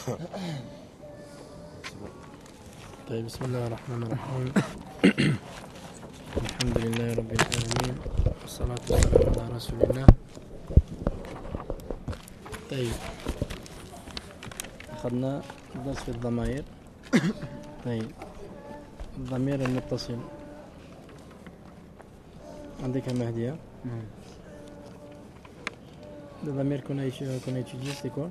طيب بسم الله الرحمن الرحيم. الحمد لله رب العالمين والصلاة والسلام على رسول الله. طيب أخذنا درس في الضمائر. طيب الضمير المتصل عندك مهدية. Le ضمير qu'on a étudié c'est quoi?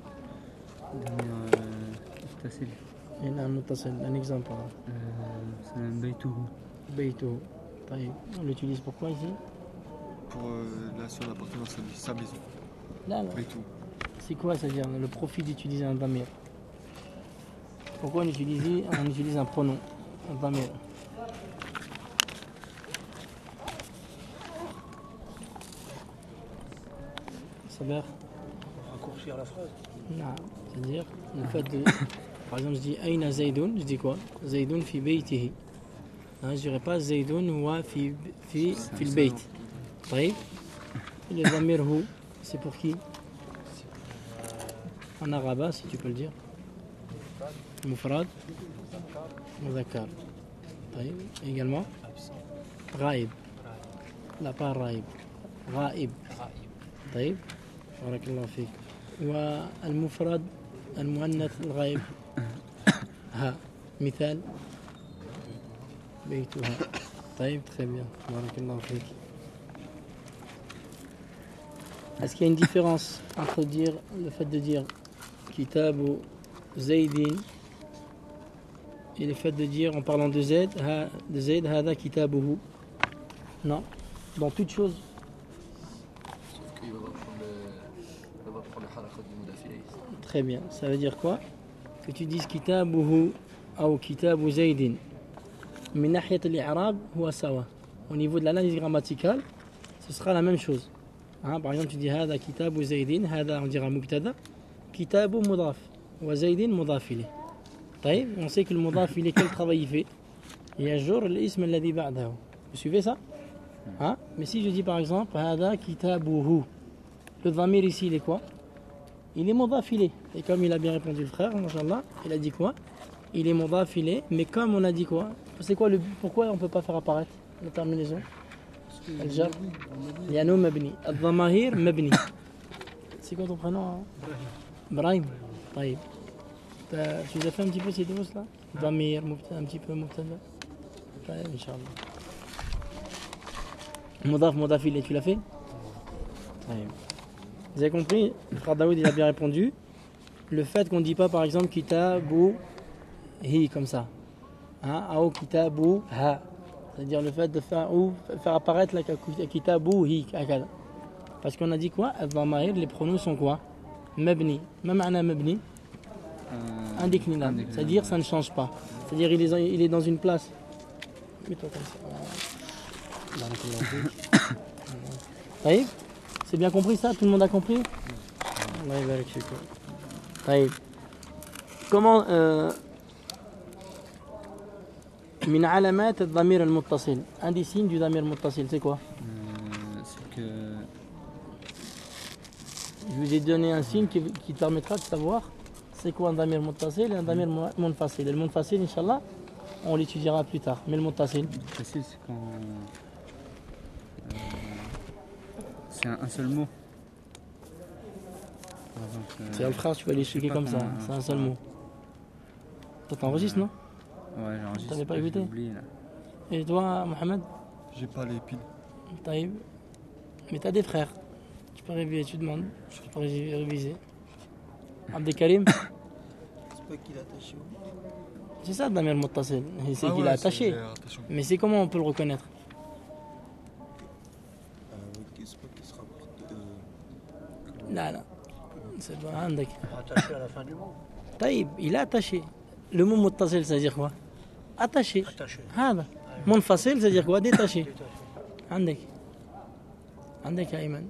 متصل. نعم متصل. Un exemple. C'est بيته. بيته. طيب on l'utilise pourquoi ici? Pour la son appartenance à sa maison. Là, là. Beitou. C'est quoi, c'est-à-dire le profit d'utiliser un damir? Pourquoi on utilise un pronom, un damir? Saber? Raccourcir la phrase. Non, c'est-à-dire le fait de... Par exemple, je dis Aïna Zaydoun, je dis quoi? Zaydoun fi baytihi. Je ne dirais pas Zaydoun wa fi le bayt. طيب. Le damir hu, c'est pour qui? En arabe, si tu peux le dire. Mufrad. Mudhakkar. طيب. Également. Ghaib. La pas Raib. Ghaib. طيب. بارك الله فيك. والمفرد المؤنث الغائب. ها. مثال. بيتها. طيب très bien. بارك الله فيك. Est-ce qu'il y a une différence entre dire le fait de dire Kitabu Zaydin et le fait de dire en parlant de Zayd, Hada Kitabuhu? Non, dans toute chose. Sauf qu'il va prendre le harakat du mudafilé. Très bien, ça veut dire quoi? Que tu dises Kitabuhu ou Kitabu Zaydin. Min nahiyat al-i'rab huwa sawa. Au niveau de l'analyse grammaticale, ce sera la même chose. Hein, par exemple, tu dis Hada Kitabu Zaydin, Hada on dira Mubtada, Kitabu Mudaf, wa Zaydin Mudaf ilayh. طيب, on sait que le Mudaf il est quel travail il fait? يجر الاسم الذي بعده. Vous suivez ça? Hein? Mais si je dis par exemple Hada Kitabuhu, le dhamir ici il est quoi? Il est Mudaf ilayh. Et comme il a bien répondu le frère, Inch'Allah, il a dit quoi? Il est Mudaf ilayh, mais comme on a dit quoi? C'est quoi pourquoi on ne peut pas faire apparaître la terminaison? الجر لأنه مبني الضمائر مبني. C'est quoi ton prénom? Brahim. طيب. Tu as fait un petit peu ces deux là? ضمير un petit peu مبتدا. طيب إن شاء الله. مضاف مضاف إليه, tu l'as fait? طيب. Vous avez compris? Le frère Daoud il a bien répondu. Le fait qu'on ne dit pas par exemple kitabu hi comme ça. Hein? Ou kitabu ha. C'est-à-dire le fait de faire apparaître la kitabu hi. Parce qu'on a dit quoi? Les pronoms sont quoi? Mabni. Ma ma'na mabni? Indéclinable. C'est-à-dire ça ne change pas. C'est-à-dire il est dans une place. Mets-toi comme ça. C'est bien compris ça? Tout le monde a compris? Comment من علامات الضمير المتصل. Un des signes du ضمير المتصل, c'est quoi? C'est que je vous ai donné un signe qui te permettra de savoir c'est quoi un ضمير متصل et un ضمير منفصل. Le منفصل, Inch'Allah, on l'étudiera plus tard. Mais le متصل, c'est quand c'est un seul mot. Par exemple, c'est le frère, tu vas l'expliquer comme ça. C'est un seul mot. Toi t'enregistres, non? Ouais, j'enregistre. T'avais pas écouté? Oublié, là. Et toi, Mohamed? J'ai pas les piles. Taïb. Mais t'as des frères. Tu peux réviser, tu demandes. Je peux réviser. Abdelkarim? C'est pas qu'il est attaché. C'est ça, Damir Muttasil. C'est qu'il est attaché. Mais c'est comment on peut le reconnaître? C'est pas qu'il se rapporte. Là. C'est pas un Attaché à la fin du mot. Taïb, il est attaché. Le mot Muttasil, ça veut dire quoi? Attaché. Attaché. هذا. Munfasil, ça veut dire quoi? Détaché. عندك يا أيمن.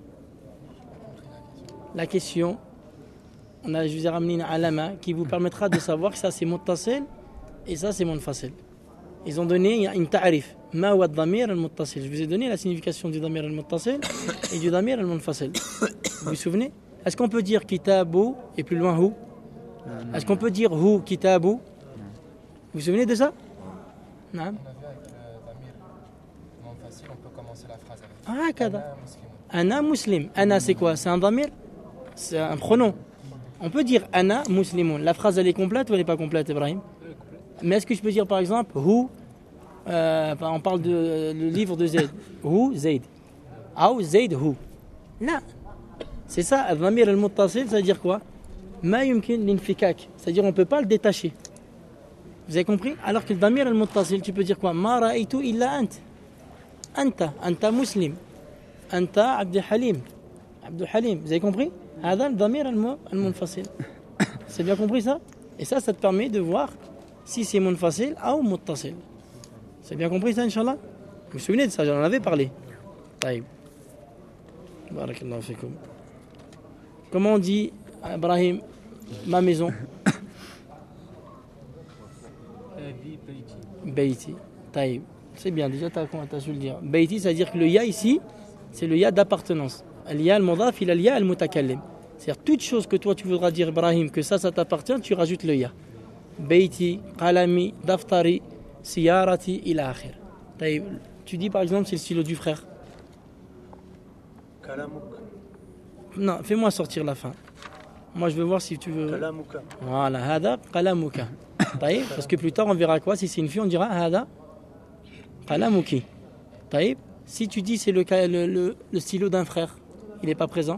La question, je vous ai ramené une alama qui vous permettra de savoir que ça c'est muttasil et ça c'est munfasil. Ils ont donné une ta'rif. Ma huwa ad-damir al-muttasil. Je vous ai donné la signification du damir al-muttasil et du damir al-munfasil. Vous vous souvenez? Est-ce qu'on peut dire kitabu et plus loin hu? Non. Est-ce qu'on peut dire hu kitabu? Vous vous souvenez de ça? Non. On a vu avec le Damir, non facile, on peut commencer la phrase avec Ah, kada. Ana muslimun. Ana muslim. Ana, c'est quoi? C'est un damir? C'est un pronom. On peut dire Ana muslimun. La phrase, elle est complète ou elle n'est pas complète, Ibrahim? Mais est-ce que je peux dire par exemple Hu, on parle de le livre de Zayd. Hu, Zayd. Ou Zayd, Hu. Non. C'est ça, al-dhamir al-muttasil, ça veut dire quoi? Ma yumkin l'infikak. C'est-à-dire on ne peut pas le détacher. Vous avez compris? Alors que le dhamir al-muttasil, tu peux dire quoi? Ma ra'aytu illa ant. Anta muslim. Anta Abdul Halim. Abdul Halim. Vous avez compris? هذا الضمير المنفصل. C'est bien compris ça? Et ça te permet de voir si c'est munfasil ou muttasil. C'est bien compris ça, Inch'Allah? Vous vous souvenez de ça? J'en avais parlé. طيب. Barakallahu fikum. Comment on dit, Ibrahim, ma maison? Beiti. طيب. C'est bien, déjà tu as su le dire. Beiti, c'est-à-dire que le ya ici, c'est le ya d'appartenance. Al-ya al-mudaf ila al-ya al-mutakallim. C'est-à-dire toute chose que toi tu voudras dire, Ibrahim, que ça t'appartient, tu rajoutes le ya. Beiti, qalami, daftari, siyarati, ila akhir. Tu dis par exemple c'est le stylo du frère. Kalamouk. Non, fais-moi sortir la fin. Moi je veux voir si tu veux. Kalamouka. Voilà, hada qalamuka. Parce que plus tard on verra quoi. Si c'est une fille, on dira hada qalamuki. Si tu dis c'est le stylo d'un frère, il n'est pas présent.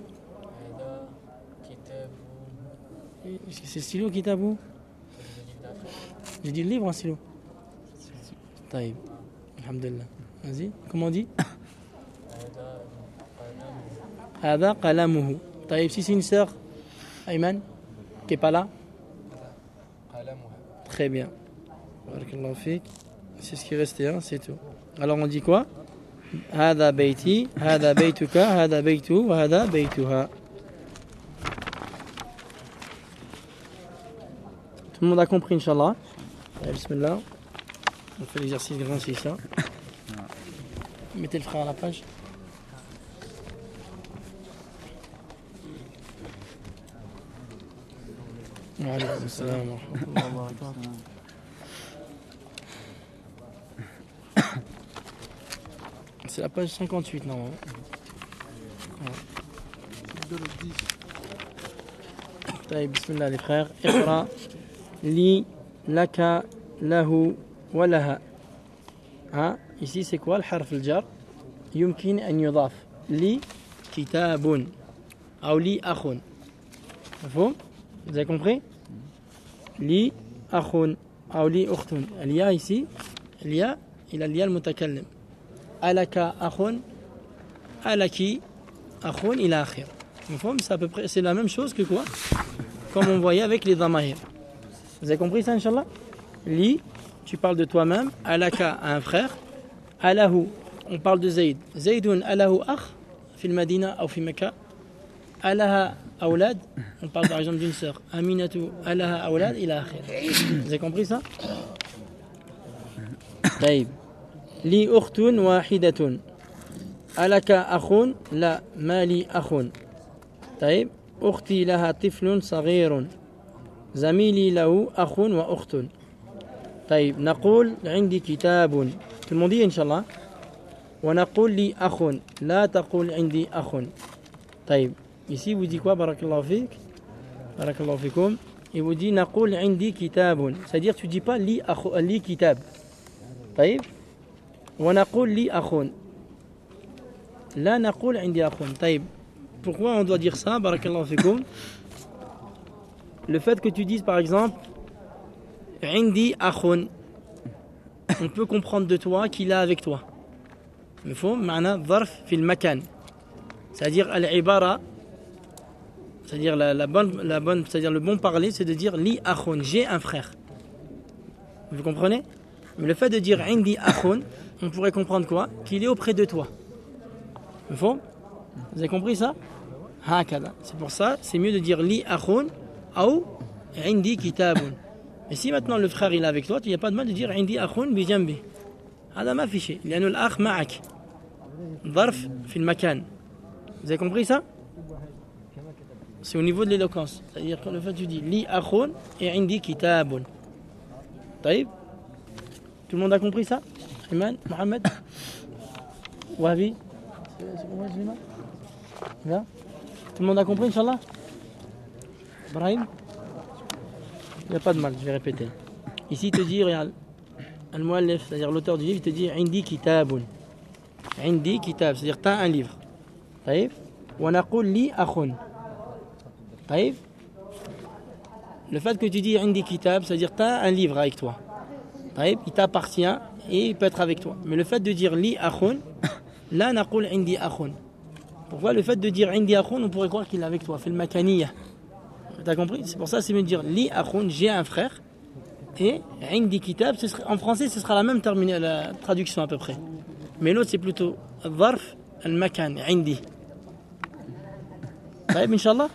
C'est le stylo qui t'a vous? J'ai dit le livre, un stylo. Taïb. Alhamdulillah. Vas-y. Comment on dit? Hada qalamuhu. Taïb. Si c'est une sœur, Ayman, qui n'est pas là. Très bien. Barakallahu fik. C'est ce qui restait, hein, c'est tout. Alors on dit quoi? هذا بيتي هذا بيتك هذا بيته وهذا بيتها. Tout le monde a compris, Inch'Allah? Allez, bismillah. On fait l'exercice grand, c'est ça. Mettez le frère à la page. Wa alaykoum assalam wa rahmatullahi wa barakatuh. C'est la page 58 normalement. طيب بسم الله les frères. اقرأ لي لك له ولها. Ici c'est quoi le harf الجر؟ يمكن أن يضاف لي كتاب أو لي أخ. مفهوم؟ Vous avez compris? لي أخ أو لي أخت. الياء ici, الياء إلى الياء المتكلم. Alaka akhun, alaki akhun ila akhir. C'est à peu près, c'est la même chose que quoi? Comme on voyait avec les dhamahir. Vous avez compris ça, Inch'Allah? Li, tu parles de toi-même. Alaka, un frère. Alahu, on parle de Zayd. Zaydun alahu akh, fi al-Madina ou fi Mecca. Alaha awlad, on parle par exemple d'une sœur. Aminatu alaha awlad ila akhir. Vous avez compris ça? Taïb. لي أخت واحدة. ألك أخ؟ لا، ما لي أخ. طيب أختي لها طفل صغير. زميلي له أخ وأخت. طيب نقول عندي كتاب. Tout le monde dit إن شاء الله. ونقول لي أخ. لا تقول عندي أخ. طيب ici vous dit quoi? بارك الله فيك. بارك الله فيكم. Il vous dit نقول عندي كتاب. C'est-à-dire tu dis pas لي أخ لي كتاب. طيب ونقول لي أخ. لا نقول عندي أخ. طيب pourquoi on doit dire ça? Barakallahu fikoum. Le fait que tu dises par exemple عندي أخ, on peut comprendre de toi qu'il est avec toi. مفهوم؟ معنى ظرف في المكان. C'est-à-dire العبارة, c'est-à-dire la bonne, c'est-à-dire le bon parler, c'est de dire li akhun, j'ai un frère. Vous comprenez? Mais le fait de dire عندي أخ, on pourrait comprendre quoi? Qu'il est auprès de toi. Vous avez compris ça? C'est pour ça, c'est mieux de dire li akhun ou indi kitabun. Et si maintenant le frère il est avec toi, il n'y a pas de mal de dire indi akhun bi jambi. هذا ما في شيء لأنه الأخ معك ظرف في المكان. Vous avez compris ça? c'est au niveau de l'éloquence. C'est-à-dire que le fait que tu dis li akhun et indi kitabun. Taïb. Tout le monde a compris ça? Iman, Mohamed, Wahabi, c'est comment Suleiman? Bien. Tout le monde a compris, Inch'Allah? Ibrahim? Il n'y a pas de mal, je vais répéter. Ici, il te dit, regarde, al-muallif, c'est-à-dire l'auteur du livre, il te dit indi kitabun. Indi kitab, c'est-à-dire t'as un livre. Taïb. Wa naqul li akhun. Taïb. Le fait que tu dis indi kitab, c'est-à-dire t'as un livre avec toi. Taïb, il t'appartient et il peut être avec toi. Mais le fait de dire li akhun, la naqul indi akhun. Pourquoi le fait de dire indi akhun, on pourrait croire qu'il est avec toi, fait le makaniyah. T'as compris? C'est pour ça c'est mieux de dire li akhun, j'ai un frère. Et indi kitab, en français ce sera la même la traduction à peu près. Mais l'autre c'est plutôt dharf al-makan, indi. Taïb, Inch'Allah?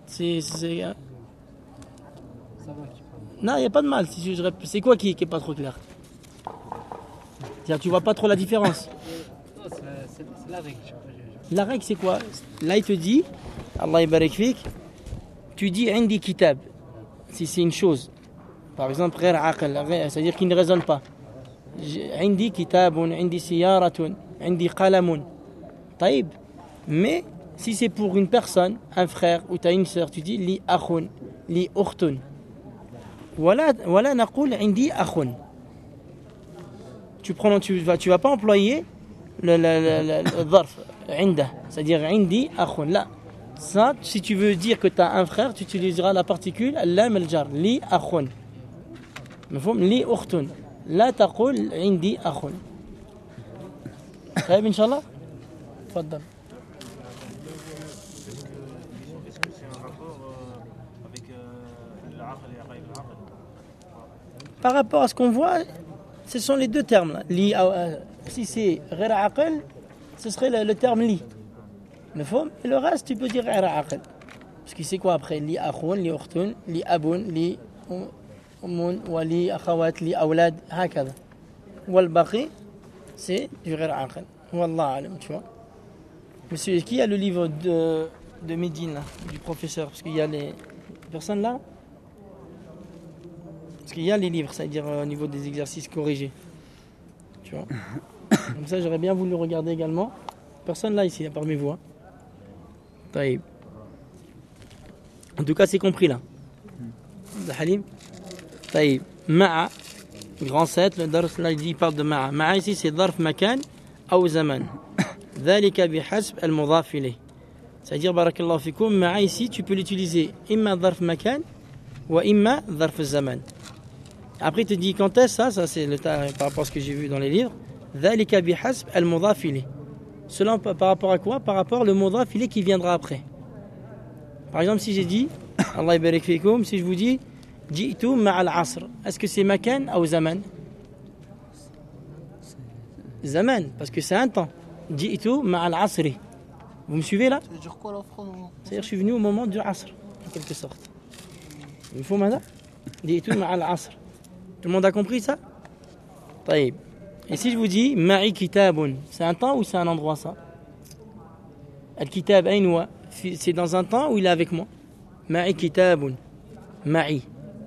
Non, il n'y a pas de mal. C'est quoi qui est pas trop clair? C'est-à-dire tu vois pas trop la différence. Non, c'est la règle. La règle c'est quoi? Là il te dit, Allah yabarak fik, tu dis indi kitab. Si c'est une chose, par exemple, c'est-à-dire qu'il ne raisonne pas. Indi kitabun, indi siyaratun, indi qalamun. Taïb. Mais si c'est pour une personne, un frère ou tu as une sœur, tu dis li akhun, li ukhtun. Voilà naqul indi akhun. Tu vas pas employer le dharf inda, c'est-à-dire indi akhun. Là, ça, si tu veux dire que tu as un frère, tu utiliseras la particule lam al-jar, li akhun. مفهوم li ukhtun. لا تقول عندي أخ. طيب إن شاء الله. تفضل. Est-ce que c'est un rapport avec l'aql et ghaib al-aql? Par rapport à ce qu'on voit, ce sont les deux termes là. Li, si c'est غير عقل, ce serait le terme li. مفهوم. Et le reste, tu peux dire غير عقل. Parce que c'est quoi après? Li akhun, li ukhtun, li abun, li ولي أخوات لي أولاد هكذا والباقي c'est du غير عاقل والله أعلم. Tu vois, monsieur, qui a le livre de Médine là, du professeur? Parce qu'il y a les personnes là, parce qu'il y a les livres, c'est-à-dire au niveau des exercices corrigés, tu vois. Comme ça j'aurais bien voulu regarder également. Personne là ici parmi vous, hein. Taïb. En tout cas c'est compris là. Halim. طيب مع grand 7 le درس là il parle de مع ici c'est ظرف مكان أو زمان ذلك بحسب المضاف إليه, c'est-à-dire بارك الله فيكم مع ici tu peux l'utiliser إما ظرف مكان وإما ظرف الزمان. Après il te dit quand est-ce ça c'est le par rapport à ce que j'ai vu dans les livres. ذلك بحسب المضاف إليه, cela par rapport à quoi? Par rapport au مضاف إليه qui viendra après. Par exemple si j'ai dit Allah يبارك فيكم, si je vous dis جئت مع العصر, est-ce que c'est makan ou zaman? Zaman, parce que c'est un temps. جئت مع العصر. Vous me suivez là? Ça veut dire quoi la phrase? C'est-à-dire je suis venu au moment du asr, en quelque sorte. Il faut maintenant جئت مع العصر. Tout le monde a compris ça? طيب. Et si je vous dis معي كتاب, c'est un temps ou c'est un endroit ça? الكتاب أين هو? C'est dans un temps ou il est avec moi? معي كتاب. معي.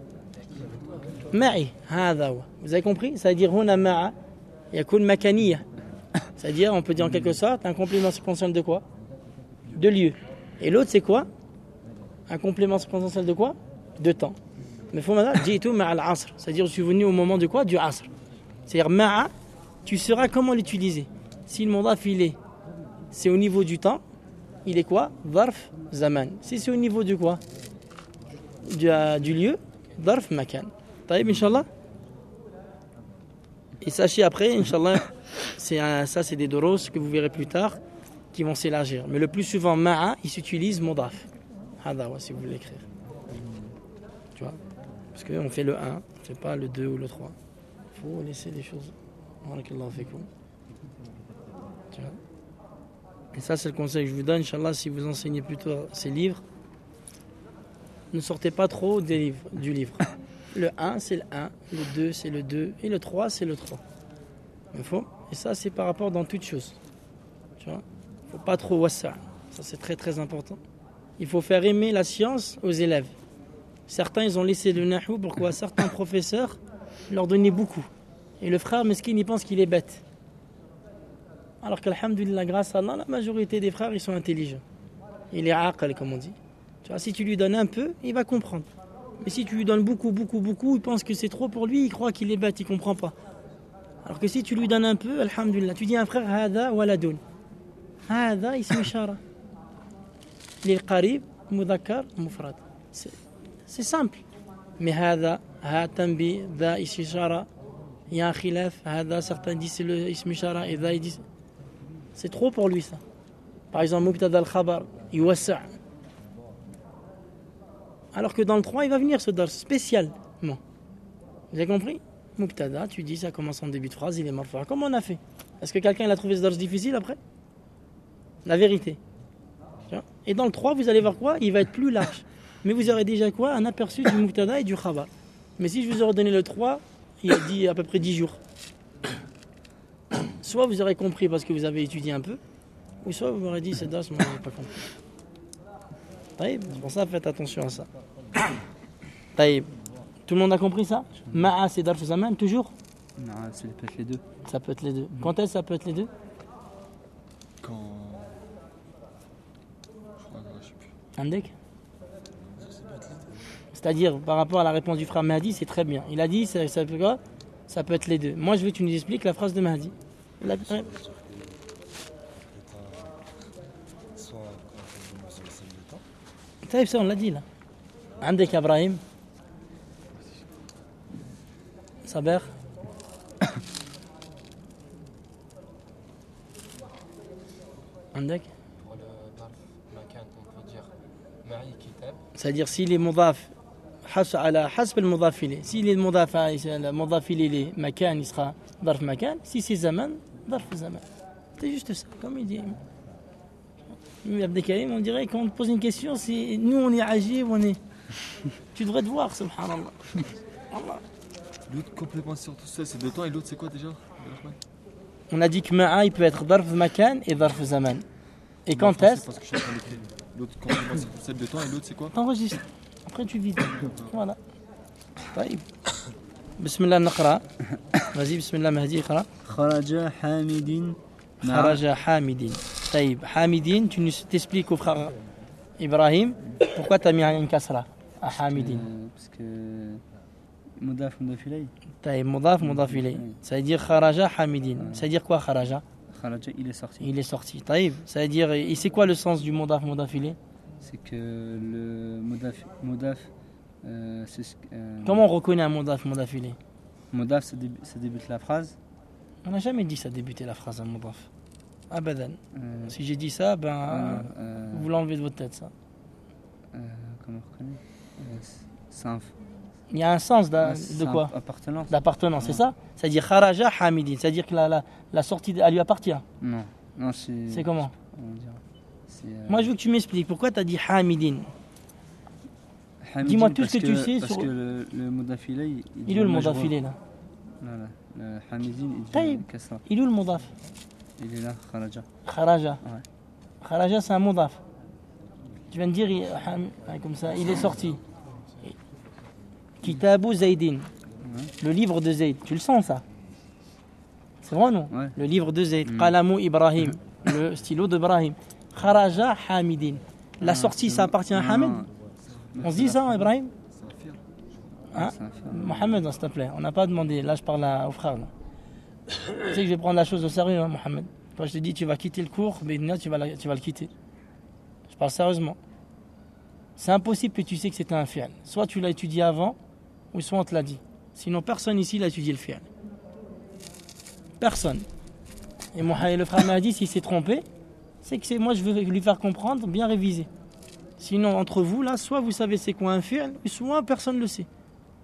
معي هذا هو. Vous avez compris? C'est-à-dire هنا مع يكون مكانية. C'est-à-dire on peut dire en quelque sorte un complément circonstanciel de quoi? De lieu. Et l'autre c'est quoi? Un complément circonstanciel de quoi? De temps. Mais il faut maintenant جئت مع العصر, c'est-à-dire je suis venu au moment de quoi? Du asr. C'est-à-dire مع, tu sauras comment l'utiliser. Si le mudaf il est, c'est au niveau du temps, il est quoi? ظرف زمان. Si c'est au niveau du quoi? Du lieu, ظرف مكان. طيب Inch'Allah. Et sachez après, Inch'Allah, ça c'est des doros que vous verrez plus tard qui vont s'élargir. Mais le plus souvent, ma'a, il s'utilise mudaf. Hadawa, si vous voulez l'écrire. Tu vois? Parce qu'on fait le 1, on ne fait pas le 2 ou le 3. Il faut laisser les choses. Barakallahu fikum. Tu vois? Et ça, c'est le conseil que je vous donne, Inch'Allah, si vous enseignez plutôt ces livres. Ne sortez pas trop du livre. Le 1, c'est le 1, le 2, c'est le 2, et le 3, c'est le 3. Et ça, c'est par rapport dans toute chose. Tu vois? Il ne faut pas trop wassa. Ça, c'est très très important. Il faut faire aimer la science aux élèves. Certains, ils ont laissé le nahou. Pourquoi? Certains professeurs leur donnaient beaucoup. Et le frère mesquin, il pense qu'il est bête. Alors qu'alhamdulillah, grâce à Allah, la majorité des frères, ils sont intelligents. Il est aqal, comme on dit. Tu vois, si tu lui donnes un peu, il va comprendre. Mais si tu lui donnes beaucoup, il pense que c'est trop pour lui, il croit qu'il est bête, il ne comprend pas. Alors que si tu lui donnes un peu, alhamdulillah, tu dis à un frère, hada waladun. Hada ism ishara. Lil qarib, mudhakkar, mufrad. C'est simple. Mais hada, ha tanbi, da ism ishara. Il y a un khilaf, hada, certains disent c'est le ism ishara, et da ils disent. C'est trop pour lui ça. Par exemple, mubtada al-khabar, yuwassa'. Alors que dans le 3, il va venir ce dars spécialement. Vous avez compris? Mubtada, tu dis ça commence en début de phrase, il est marfa'. Comment on a fait? Est-ce que quelqu'un a trouvé ce dars difficile après? La vérité. Et dans le 3, vous allez voir quoi? Il va être plus large. Mais vous aurez déjà quoi? Un aperçu du mubtada et du khabar. Mais si je vous aurais donné le 3, il a dit à peu près 10 jours. Soit vous aurez compris parce que vous avez étudié un peu, ou soit vous m'aurez dit ce dars, moi je n'ai pas compris. Taïb, c'est pour ça faites attention à ça. Taïb. Tout le monde a compris ça? Ma'a c'est darf zaman toujours? Non, ça peut être les deux. Ça peut être les deux. Quand est-ce que ça peut être les deux? Quand. Je sais plus. Andek? C'est-à-dire, par rapport à la réponse du frère Mahdi, c'est très bien. Il a dit, ça peut quoi? Ça peut être les deux. Moi, je veux que tu nous expliques la phrase de Mahdi. Soit quand on c'est le temps. Taïb, ça on l'a dit là. Andek Ibrahim. Saber. Andek. Pour le darf makan, on peut dire ma'i kitab. C'est-à-dire s'il est mudaf على حسب المضاف إليه. Si le mudaf إليه makan, il sera darf makan. Si c'est zaman, darf zaman. C'est juste ça, comme il dit. Abdelkarim, on dirait qu'on te pose une question, c'est nous on est agib, on est. Tu devrais te voir, subhanallah. Allah. L'autre complément sur tout ça, c'est deux temps et l'autre c'est quoi déjà? On a dit que ma'a il peut être darf makan et darf zaman. Et quand est-ce? Parce que je suis en train d'écrire. L'autre complément sur tout ça, deux temps et l'autre c'est quoi? T'enregistres. Après tu vides. Voilà. طيب. بسم الله نقرأ. Vas-y, بسم الله مهدي اقرأ. خرج حامد. خرج حامد. طيب, حامدين, tu nous t'expliques au frère Ibrahim pourquoi tu as mis une kasra à Hamidin. Parce que mudaf ilay. طيب, mudaf ilay. Ça veut dire kharaja Hamidin. Ça veut dire quoi kharaja? Kharaja, il est sorti. Il est sorti. طيب, ça veut dire, et c'est quoi le sens du mudaf ilay? C'est que le mudaf comment on reconnaît un mudaf ilay? Mudaf, ça débute la phrase. On n'a jamais dit ça débuter la phrase un mudaf. Abadan. Si j'ai dit ça, vous l'enlevez de votre tête ça. Comment on reconnaît? Il y a un sens de quoi? Appartenance. D'appartenance, c'est ça? C'est-à-dire kharaja Hamidin, c'est-à-dire que la sortie elle lui appartient. Non, c'est. C'est comment? Moi je veux que tu m'expliques pourquoi tu as dit Hamidin. Dis-moi tout ce que tu sais parce sur. Parce que le mudaf ilay. Il est où le mudaf ilay là? Voilà, le Hamidin il dit kasra. Il est où le mudaf? Il est là, kharaja. Kharaja. Ouais. Kharaja c'est un mudaf. Tu viens de dire comme ça, il est sorti. Kitabu Zaydin. Le livre de Zayd. Tu le sens ça? C'est vrai ou non? Ouais. Le livre de Zayd. Qalamu Ibrahim. Le stylo d'Ibrahim. Kharaja Hamidin. La sortie, ça appartient à Hamid? On se dit ça, Ibrahim? Hein? Mohamed, s'il te plaît. On n'a pas demandé. Là, je parle au frère. Là. Tu sais que je vais prendre la chose au sérieux, hein, Mohamed. Quand je te dis tu vas quitter le cours, mais tu vas le quitter. Je parle sérieusement. C'est impossible que tu sais que c'était un fi'al. Soit tu l'as étudié avant, ou soit on te l'a dit. Sinon, personne ici l'a étudié le fi'al. Personne. Et le frère m'a dit, s'il s'est trompé, c'est que moi je veux lui faire comprendre, bien réviser. Sinon, entre vous, là, soit vous savez c'est quoi un fi'al, ou soit personne ne le sait.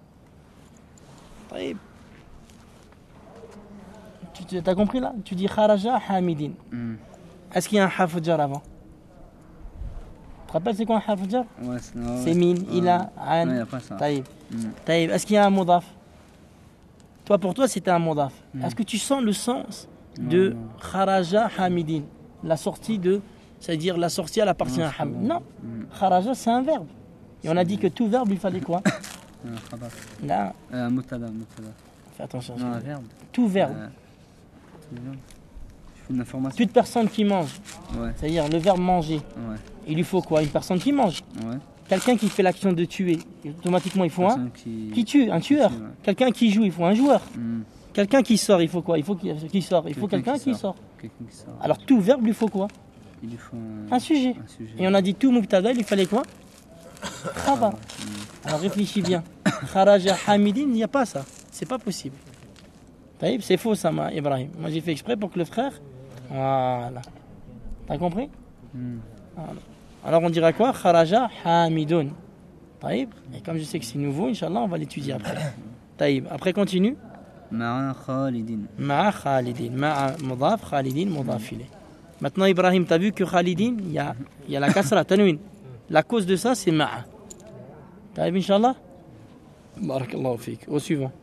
Tu as compris là? Tu dis kharaja Hamidin. Est-ce qu'il y a un harf jar avant? Tu te rappelles c'est quoi un harf jar? Ouais, c'est min, ila, an. Ouais, après ça. Taïb. Est-ce qu'il y a un mudaf? Toi, pour toi, c'était un mudaf. Est-ce que tu sens le sens de kharaja Hamidin? La sortie de c'est-à-dire la sortie, elle appartient à Ham. Non, kharaja, c'est un verbe. Et on a dit que tout verbe, il fallait quoi? خبر Là, مبتدا fais attention. non un verbe Tout verbe. je fais une information Toute personne qui mange, ouais c'est-à-dire le verbe manger, ouais il lui faut quoi? Une personne qui mange. ouais Quelqu'un qui fait l'action de tuer, automatiquement, il faut un personne qui tue, un tueur. tue, ouais. Quelqu'un qui joue, il faut un joueur. Hmm. Quelqu'un qui sort, il faut quoi? Il faut qui sort. Il faut quelqu'un qui sort. quelqu'un qui sort Alors tout verbe lui faut quoi? il lui faut Un sujet. un sujet Et on a dit tout mubtada, il fallait quoi? Khabar. Alors réfléchis bien. Kharaja hamidin, il n'y a pas ça. C'est pas possible. Taïb, c'est faux ça, Ibrahim. Moi j'ai fait exprès pour que le frère. Voilà. T'as compris? Hmm. Voilà. Alors on dira quoi? Kharaja hamidun. Taïb. Et comme je sais que c'est nouveau, Inch'Allah, on va l'étudier après. Taïb. Après continue. مع خالد Ma'a Khalidin. Ma'a mudaf, Khalidin, mudaf ilayh. Maintenant Ibrahim, t'as vu que Khalidin, il y a la kasra, tanwin. La cause de ça, c'est Ma'a. Taïb, Inch'Allah. Barakallahu fik. Au suivant.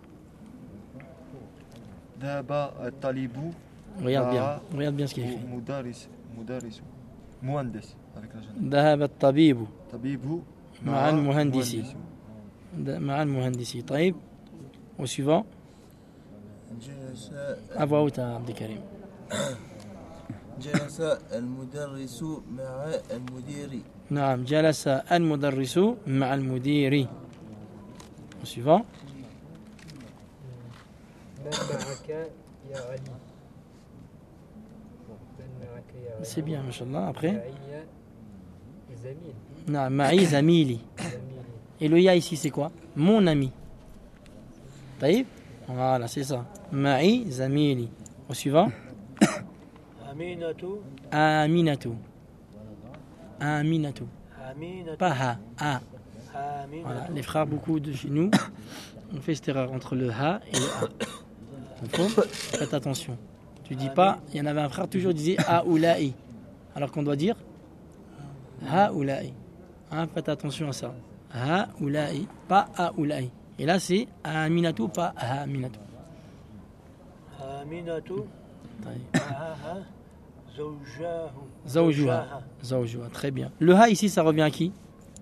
ذهب الطالب Regarde bien ce qu'il y a écrit. مدرس مهندس avec la jeune ذهب الطبيب طبيب مع المهندس مع المهندس. طيب. Au suivant. جلس À voix haute, Abdelkarim. جلس المدرس مع المدير. نعم جلس المدرس مع المدير. Au suivant. من معك يا علي. من معك يا علي. C'est bien, mashallah. Après. معي زميل. نعم معي زميلي. زميلي. Et le ya ici, c'est quoi? Mon ami. طيب. Voilà, c'est ça. Ma'i zamili. Au suivant. Aminatu. Aminatu. Aminatu. Aminatu. Pas ha. A. Aminatu. Voilà. Les frères, beaucoup de chez nous, on fait cette erreur entre le ha et le a. D'accord? Faites attention. Tu dis pas, il y en avait un frère toujours disait ha ou la'i. Alors qu'on doit dire ha ou la'i. Hein, faites attention à ça. Ha ou la'i, pas ha ou la'i. Et là, c'est Aminatu, pas Aminatu. Aminatu. طيب. Maaha. Zawjahu. Zawjuha. Zawjuha, très bien. Le ha ici, ça revient à qui?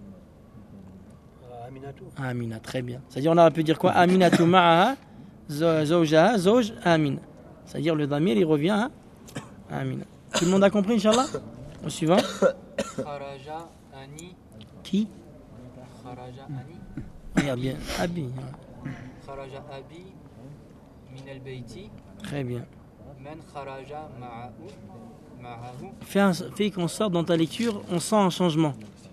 Aminatu. Amina, très bien. C'est-à-dire, on aurait pu dire quoi? Aminatu ma'aha, zawjaha, zawj, amin. C'est-à-dire, le damir, il revient à Amina. Tout le monde a compris, Inch'Allah? Au suivant. Kharaja Ani. Qui? Kharaja Ani. Regarde bien. Abi. Kharaja Abi. Min al-Bayti. Très bien. Man kharaja ma'ahu. Fais qu'on sorte dans ta lecture, on sent un changement.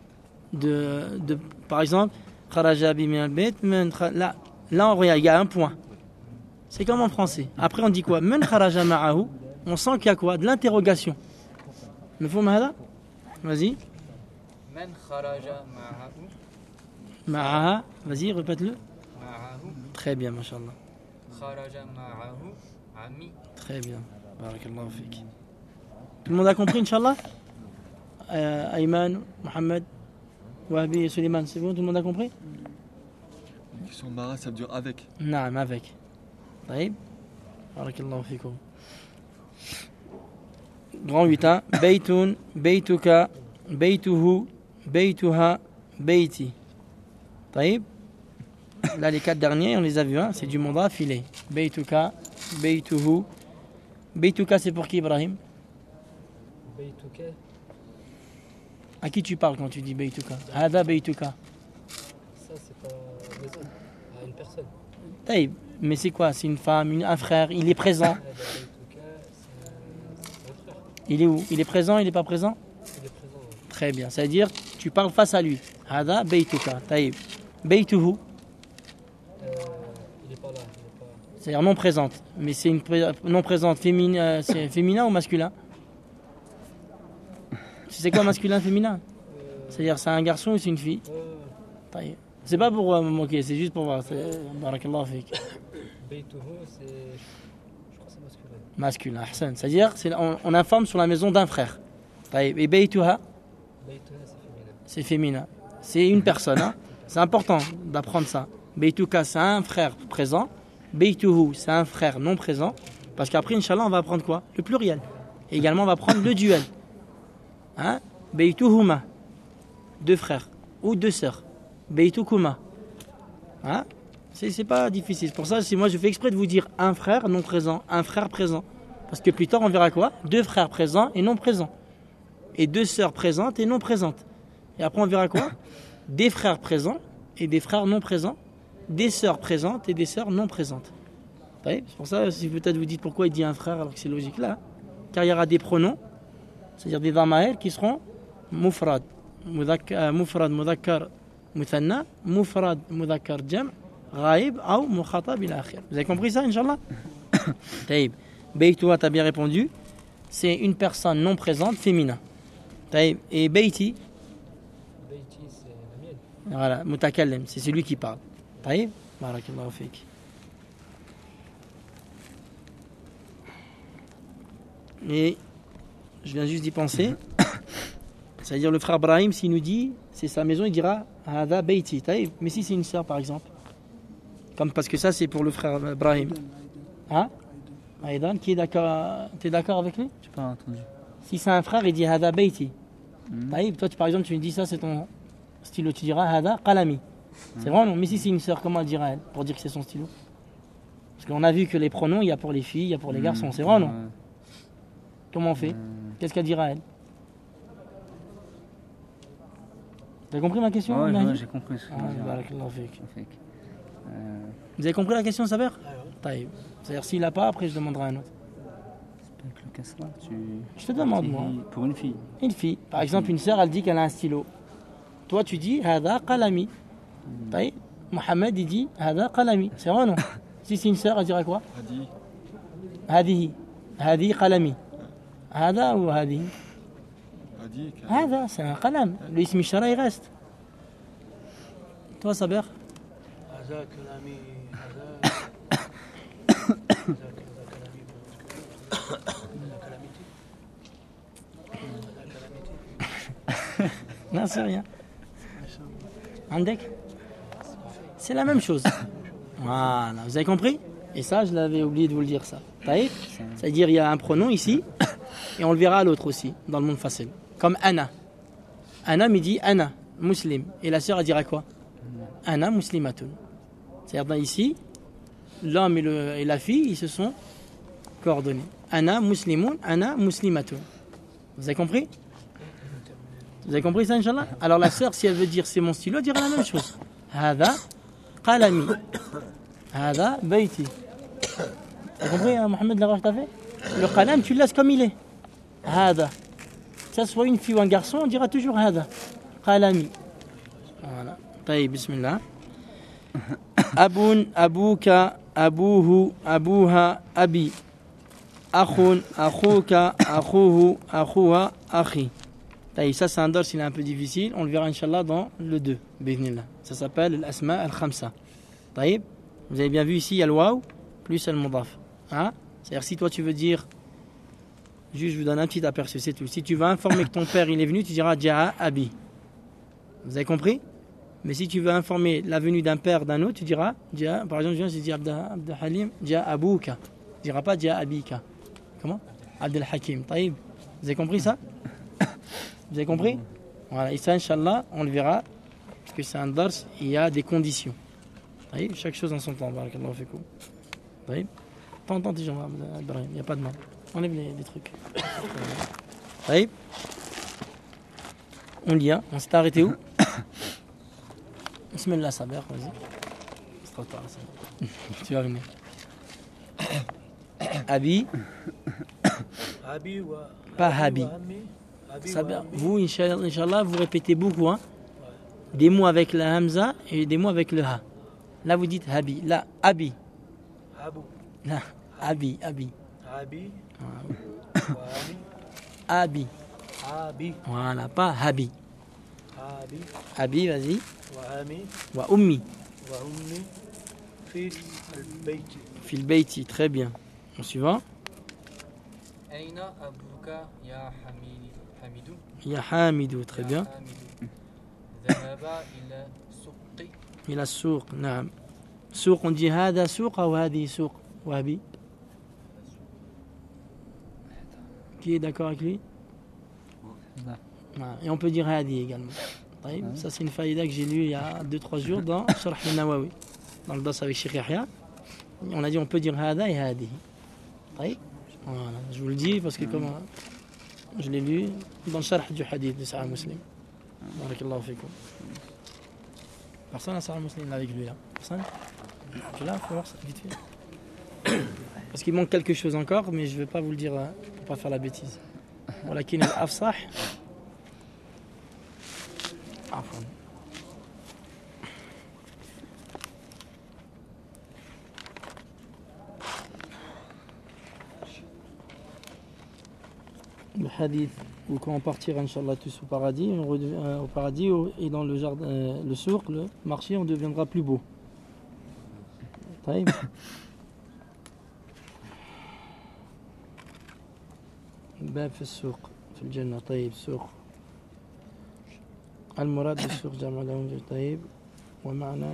Par exemple, kharaja abi min al-bayt, là, on regarde, il y a un point. C'est comme en français. Après, on dit quoi? Man kharaja ma'ahu. On sent qu'il y a quoi? De l'interrogation. Le fond, Mahada? Vas-y. Man kharaja ma'ahu. Ma'aha. Vas-y, répète-le. Ma'ahu. Très bien, mashallah. Kharaja ma'ahu. Ami. Très bien. Barakallahu fik. Tout le monde a compris, Inch'Allah? Ayman, Mohamed, Wahabi et Suleiman, c'est bon? Tout le monde a compris? qui sont maras, ça veut dire avec. Naam, avec. Taïb. Barakallahu fikum. Grand 8, hein. Baytun, baytuka, baytuhu, baytuha, bayti. Taïb. Là, les 4 derniers, on les a vus, hein. C'est du monde affilé. Baytuka, baytuhu. Baytuka, c'est pour qui, Ibrahim? Baytuka. À qui tu parles quand tu dis baytuka? Hada baytuka. Ça, c'est pas maison, à une personne. Taïb. Mais c'est quoi? C'est une femme, un frère, il est présent. Baytuka, c'est un frère. Il est où? Il est présent, il n'est pas présent? Il est présent. Ouais. Très bien. C'est-à-dire, tu parles face à lui. Hada baytuka. Taïb. Baytuhu. Il est pas là. Il est pas... C'est-à-dire non présente. Mais c'est une non présente c'est féminin ou masculin? Tu sais quoi, masculin, féminin? C'est-à-dire, c'est un garçon ou c'est une fille? Taïb. C'est pas pour me moquer, c'est juste pour voir. Barakallahu fik. Baytuhu, c'est... Je crois que c'est masculin. Masculin, ahsan. C'est-à-dire, on informe sur la maison d'un frère. Taïb. Et baytuha, Baytuha, c'est féminin. c'est féminin. C'est une personne. Hein. C'est important d'apprendre ça. Baytuka, c'est un frère présent. Baytuhu, c'est un frère non présent. Parce qu'après, Inch'Allah, on va apprendre quoi? Le pluriel. Et également, on va prendre le duel. Hein? Beituhuma. 2 frères. Ou 2 sœurs. Beitukuma. Hein? C'est pas difficile. Pour ça, moi je fais exprès de vous dire un frère non présent, un frère présent. Parce que plus tard on verra quoi? 2 frères présents et non présents. Et 2 sœurs présentes et non présentes. Et après on verra quoi? Des frères présents et des frères non présents. Des sœurs présentes et des sœurs non présentes. C'est pour ça, si peut-être vous dites pourquoi il dit un frère alors que c'est logique là. Car il y aura des pronoms, c'est-à-dire des damaïr qui seront mufrad. Mufrad, mudhakkar, muthanna. Mufrad, mudhakkar, jam'. Ghaib ou mukhatab ila akhir. Vous avez compris ça, Inch'Allah? Taïb. Beitoua, t'as bien répondu. C'est une personne non présente, féminin. Taïb. Et Beiti? Beiti, c'est la mienne. Voilà, mutakallem, c'est celui qui parle. Taïb. Barakallahu fik. Et je viens juste d'y penser. C'est-à-dire le frère Brahim, s'il nous dit c'est sa maison, il dira Hada Beiti. Taïb. Mais si c'est une sœur, par exemple. Comme parce que ça c'est pour le frère Brahim. Hein? Aïdan, qui est d'accord? T'es d'accord avec lui? J'ai pas entendu. Si c'est un frère, il dit Hada Beiti. Taïb, toi par exemple tu me dis ça c'est ton stylo, tu diras Hada Qalami. C'est vrai non? Mais si c'est une sœur, comment elle dira elle? Pour dire que c'est son stylo? Parce qu'on a vu que les pronoms, il y a pour les filles, il y a pour les garçons. C'est vrai non? Comment on fait? Qu'est-ce qu'elle dira elle? T'as compris ma question? Ouais, j'ai compris ce que tu dis. Vous avez compris la question, Saber? Taïb. C'est-à-dire s'il n'a pas, après je demanderai un autre. Avec le kasra, Je te demande moi. Pour une fille. Une fille. Par exemple, une sœur, elle dit qu'elle a un stylo. Toi, tu dis Hada Qalami. Taïb. Mohamed, il dit Hada Qalami. C'est vrai, non? Si c'est une sœur, elle dira quoi? Hadi. Hadihi. Hadi Qalami. Hada ou Hadi? Hadi. Hada, c'est un qalam. Le ismi shara, il reste. Toi, Saber? هذا كلامي Non, c'est rien. Andek? C'est la même chose. Voilà, vous avez compris? Et ça, je l'avais oublié de vous le dire, ça. Taïb? C'est-à-dire, il y a un pronom ici, et on le verra à l'autre aussi, dans le monde facile. Comme Ana. Ana me dit Ana, muslim. Et la sœur, elle dira quoi? Ana muslimatun. C'est-à-dire, ici, l'homme et la fille, ils se sont coordonnés. Ana muslimoun, Ana muslimatun. Vous avez compris? Vous avez compris ça, Inch'Allah? Alors la sœur, si elle veut dire c'est mon stylo, elle dira la même chose. Hada qalami. Hada bayti. T'as compris, hein, Mohamed, l'erreur que t'as fait? Le qalam, tu le laisses comme il est. Hada. Que ça soit une fille ou un garçon, on dira toujours hada. Qalami. Voilà. Taïb, bismillah. Aboun, abouka, abouhu, abouha, abi. Akhun, akhouka, akhouhu, akhouha, akhi. Taïb, ça c'est un dors, il est un peu difficile. On le verra, Inch'Allah, dans le 2. Bismillah. Ça s'appelle l'asma al-khamsa. Taïb. Vous avez bien vu ici, il y a le waw plus le mudaf. Hein? C'est-à-dire, si toi tu veux dire, juste je vous donne un petit aperçu, c'est tout. Si tu veux informer que ton père il est venu, tu diras Ja'a Abi. Vous avez compris? Mais si tu veux informer la venue d'un père d'un autre, tu diras Ja'a, par exemple, je dis Abd Halim, Ja'a Abouka. Tu diras pas Ja'a Abika. Comment? Abd Hakim. Taïb. Vous avez compris ça? Vous avez compris? Voilà, et ça, Inch'Allah, on le verra, parce que c'est un dars, il y a des conditions. Taïb, chaque chose en son temps. Barakallahu fikum. Taïb. T'entends tes gens, Ibrahim, il n'y a pas de mal. Enlève les trucs. Taïb. On lit, hein. On s'est arrêté où? Bismillah, Saber, vas-y. C'est trop tard, ça. Tu vas venir. Abi. أبي و Pas Habi. أبي Saber, vous, Inch'Allah, vous répétez beaucoup, hein. Des mots avec la Hamza et des mots avec le Ha. Là, vous dites Habi. Là, Abi. أبو Là, Abi, Abi. أبي وأمي Abi. أبي Voilà, pas Habi. أبي Abi, vas-y. وأمي Wa Ummi. وأمي في البيت Fil Beiti, très bien. Au suivant. أين أبوك يا حميد Ya Hamidou, très bien. يا حميد ذهب إلى السوق Il a souk, naam. Souk, on dit Hada souk ou Hadi souk? Wahabi. Qui est d'accord avec lui? Voilà. Et on peut dire hadi également. Ça, c'est une faïda que j'ai lue il y a 2-3 jours dans Sharh al-Nawawi, dans le dos avec Sheikh Yahya. On a dit on peut dire hada et hadi. Voilà. Je vous le dis parce que comme je l'ai lu dans le Sharh du hadith de Sahih Muslim. Barakallahu fikum. Personne a Sahih Muslim avec lui là. Personne. Tu l'as, faut voir ça vite fait. Parce qu'il manque quelque chose encore, mais je ne vais pas vous le dire pour ne pas faire la bêtise. ولكن الأفصح عفوا le hadith où quand on partira Inch'Allah tous au paradis, au paradis et dans le jardin, le souk, le marché, on deviendra plus beau. طيب. باب في السوق في الجنة. طيب سوق المراد بالسوق جمع له. طيب ومعنى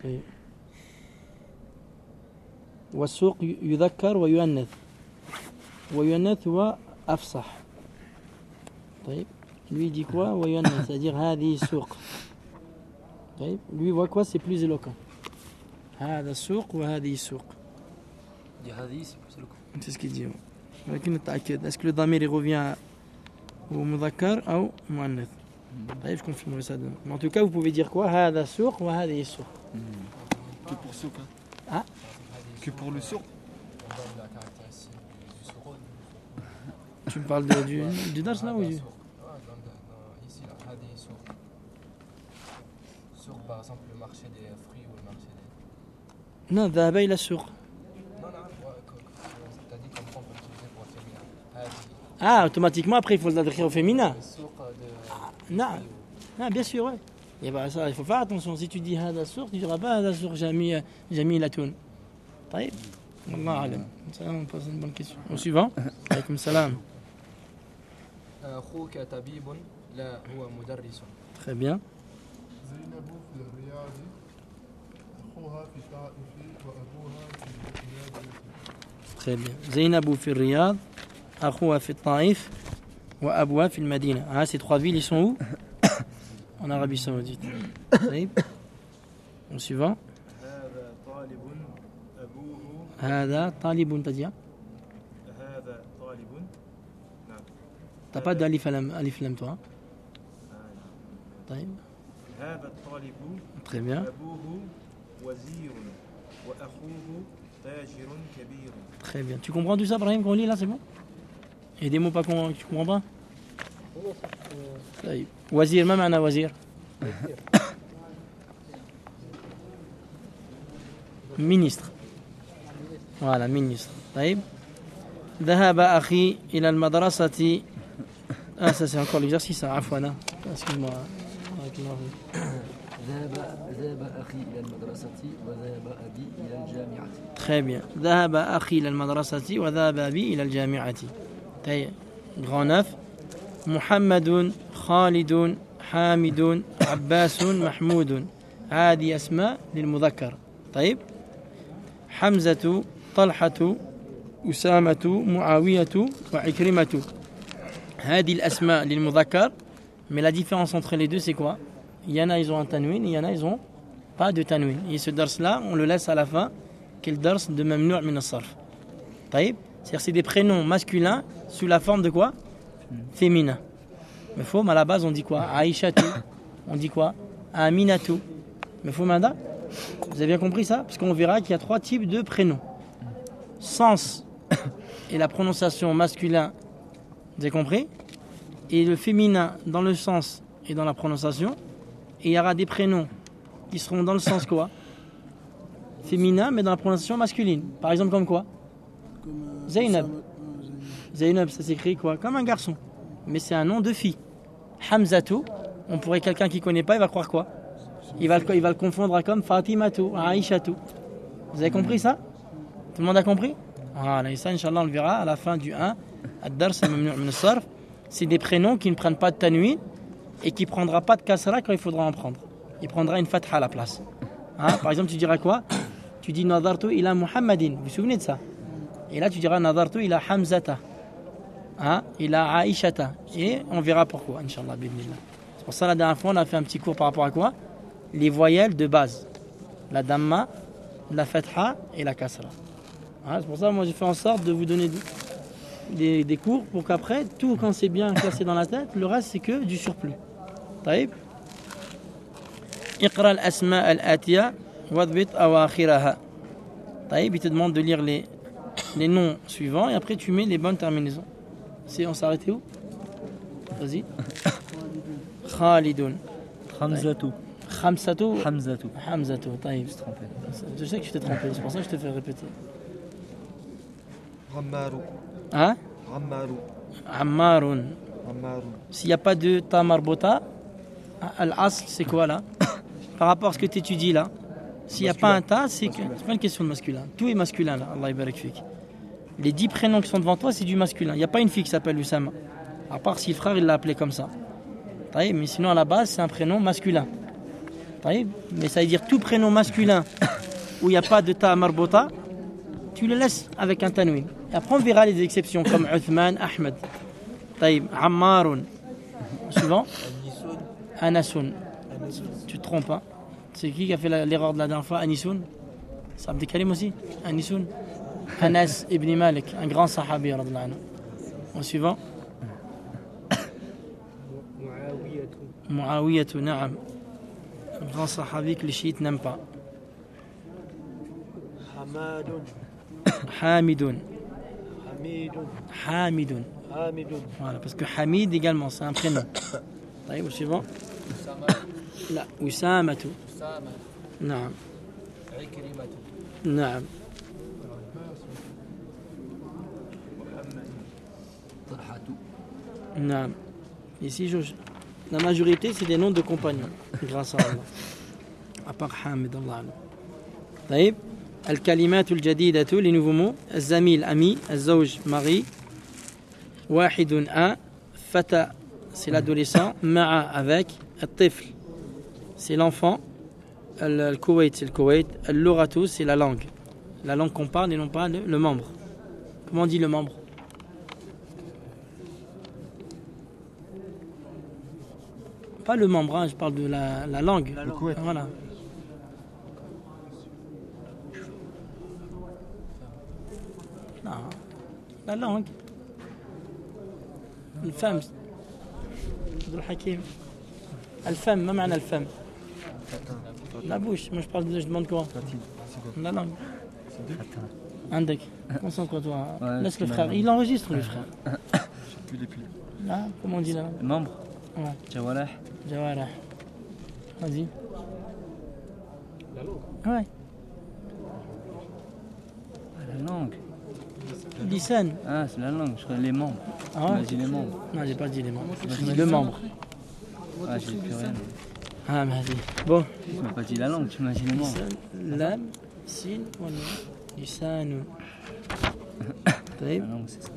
والسوق يذكر ويؤنث ويؤنث هو أفصح. طيب lui dit quoi ويؤنث c'est-à-dire هذه سوق. طيب lui voit quoi c'est plus éloquent. هذا السوق وهذه السوق. dit هذه c'est plus éloquent. C'est ce qu'il dit. ولكن نتأكد est-ce que le ضمير revient au مذكر أو مؤنث. طيب je confirme ça. Mais en tout cas vous pouvez dire quoi هذا السوق وهذه السوق. Que pour souk. Ah. Que pour le souk. On donne la caractéristique du souk. Tu me parles du dars là ou du... Ici, là, hadi souk. Souk, par exemple, le marché des fruits ou le marché des... Non, ذهب إلى السوق. Non, t'as dit comme on peut l'utiliser pour le féminin. Hadi. Ah, automatiquement après il faut l'adresser au féminin. Le souk de... Non, non, bien sûr, ouais. Et bah ça, il faut faire attention. Si tu dis هذا السوق, tu diras pas هذا السوق جميلة. طيب. والله أعلم. Ça, on pose une bonne question. Au suivant. Alaykoum salam. أخوك طبيب لا هو مدرس. Très bien. زينب في الرياض أخوها في الطائف وأبوها في الرياض. Très bien. زينب في الرياض أخوها في الطائف وأبوها في المدينة. Ah, ces trois villes, ils sont où? En Arabie Saoudite. طيب. Au suivant. هذا طالب أبوه هذا طالب تجي. هذا طالب نعم T'as pas d'alif lam toi. طيب. هذا الطالب Très bien. أبوه وزير وأخوه تاجر كبير. Très bien. Tu comprends tout ça, Brahim, qu'on lit là, c'est bon? Et des mots pas que tu comprends pas? طيب. وزير ما معنى وزير؟ ministre. Voilà, ministre. طيب. ذهب أخي إلى المدرسة. Ah, ça c'est encore l'exercice, عفوا. Excuse-moi. ذهب أخي إلى المدرسة وذهب أبي إلى الجامعة. Très bien. ذهب أخي إلى المدرسة وذهب أبي إلى الجامعة. طيب. Grand neuf. محمد خالد حامد عباس محمود. هذه أسماء للمذكر. طيب. حمزة طلحة أسامة معاوية وعكرمة. هذه الأسماء للمذكر. Mais la différence entre les deux c'est quoi? Il y en a ils ont un tanwin, il y en a ils ont pas de tanwin. Et ce dars là on le laisse à la fin, qui est le dars de mamnu' min as-sarf. طيب. C'est-à-dire c'est des prénoms masculins sous la forme de quoi? Féminin. Mais faut à la base on dit quoi? Aïchatu. On dit quoi? Aminatu. Mais faut manda? Vous avez bien compris ça? Parce qu'on verra qu'il y a trois types de prénoms. Sens et la prononciation masculin. Vous avez compris? Et le féminin dans le sens et dans la prononciation. Et il y aura des prénoms qui seront dans le sens quoi? Féminin mais dans la prononciation masculine. Par exemple comme quoi? Zainab. Zainab ça s'écrit quoi? Comme un garçon. Mais c'est un nom de fille. Hamzatu, on pourrait quelqu'un qui ne connaît pas, il va croire quoi? Il va le confondre comme Fatimatu, Aïchatu. Vous avez compris ça? Tout le monde a compris? Voilà, et ça, Inch'Allah, on le verra à la fin du 1. Ad-Dars, c'est des prénoms qui ne prennent pas de tanwin et qui ne prendra pas de kasra quand il faudra en prendre. Il prendra une fatha à la place. Hein? Par exemple, tu diras quoi? Tu dis Nadartu ila Muhammadin. Vous vous souvenez de ça? Et là, tu diras Nadartu ila Hamzata. hein, il a Aïshata. Et on verra pourquoi, Inch'Allah, bidnillah. C'est pour ça, la dernière fois, on a fait un petit cours par rapport à quoi? Les voyelles de base. La damma, la fatha et la kasra. Hein, c'est pour ça, moi, j'ai fait en sorte de vous donner des cours pour qu'après, tout quand c'est bien classé dans la tête, le reste, c'est que du surplus. طيب. اقرأ الأسماء الآتية واضبط أواخرها. طيب, il te demande de lire les noms suivants et après tu mets les bonnes terminaisons. On s'est arrêté où? Vas-y. Khalidun. Hamzatou. Khamsatou. Hamzatou. Hamzatou. طيب. Je me suis trompé. Je sais que tu t'es trompé, c'est pour ça que je te fais répéter. Rammarou. Hein? Rammarou. Ammarun. Rammarou. S'il n'y a pas de ta marbota, al-asl c'est quoi là? Par rapport à ce que tu étudies là, s'il n'y a pas un ta, c'est pas une question de masculin. Tout est masculin là, Allah yabarak fik. Les 10 prénoms qui sont devant toi, c'est du masculin. Il n'y a pas une fille qui s'appelle Oussama. À part si le frère il l'a appelé comme ça. Mais sinon à la base, c'est un prénom masculin. Mais ça veut dire tout prénom masculin où il n'y a pas de ta marbota, tu le laisses avec un tanwin. Et après on verra les exceptions comme Uthman, Ahmed. Ammarun. Suivant. Anasun. Tu te trompes, hein? C'est qui a fait l'erreur de la dernière fois? Anisun. C'est Abdelkarim aussi? Anisun. Anas ibn Malik, un grand sahabi. Au suivant. Muawiyatu, na'am. Un grand sahabi que les chiites n'aiment pas. Hamidun. Hamidun. Voilà, parce que Hamid également, c'est un prénom. Au suivant. لا أسامة. نعم. نعم. نعم. Ici, la majorité, c'est des noms de compagnons, grâce à Allah. À part Hamid, Allah. طيب. الكلمات الجديدة, les nouveaux mots. الزميل, ami. الزوج, mari. واحد, un. فتى, c'est l'adolescent. مع, avec. الطفل, c'est l'enfant. Le Koweït, c'est le Koweït. Le Loratu, c'est la langue. La langue qu'on parle et non pas le membre. Comment on dit le membre? Pas le membre, hein, je parle de la langue. Le Koweït. Voilà. Non. La langue. Une femme. Abdul Hakim. الفم, ما معنى الفم? La bouche, moi je demande quoi? La langue. عندك. Concentre-toi. Laisse le frère, il enregistre le frère. Là, comment on dit là? Membre. Ouais. Jawarah. Jawarah. Vas-y. La langue. Ouais. La langue. Lisan. Ah, c'est la langue, je crois les membres. Ah ouais? Tu m'as dit les membres. Non, j'ai pas dit les membres. J'ai dit le membre. Ah, j'ai plus rien. Ah, vas-y. Bon. Tu m'as pas dit la langue, tu m'as dit les membres. Lam, sin, wala, lisanu. La langue, c'est ça.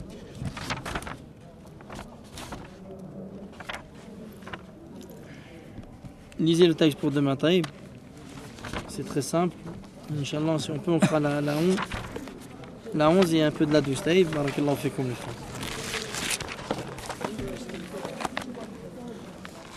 Lisez le texte pour demain, Taïb. C'est très simple. Inch'Allah, si on peut, on fera la 11 et un peu de la 12. Taïb, barakallahu fikum les frères.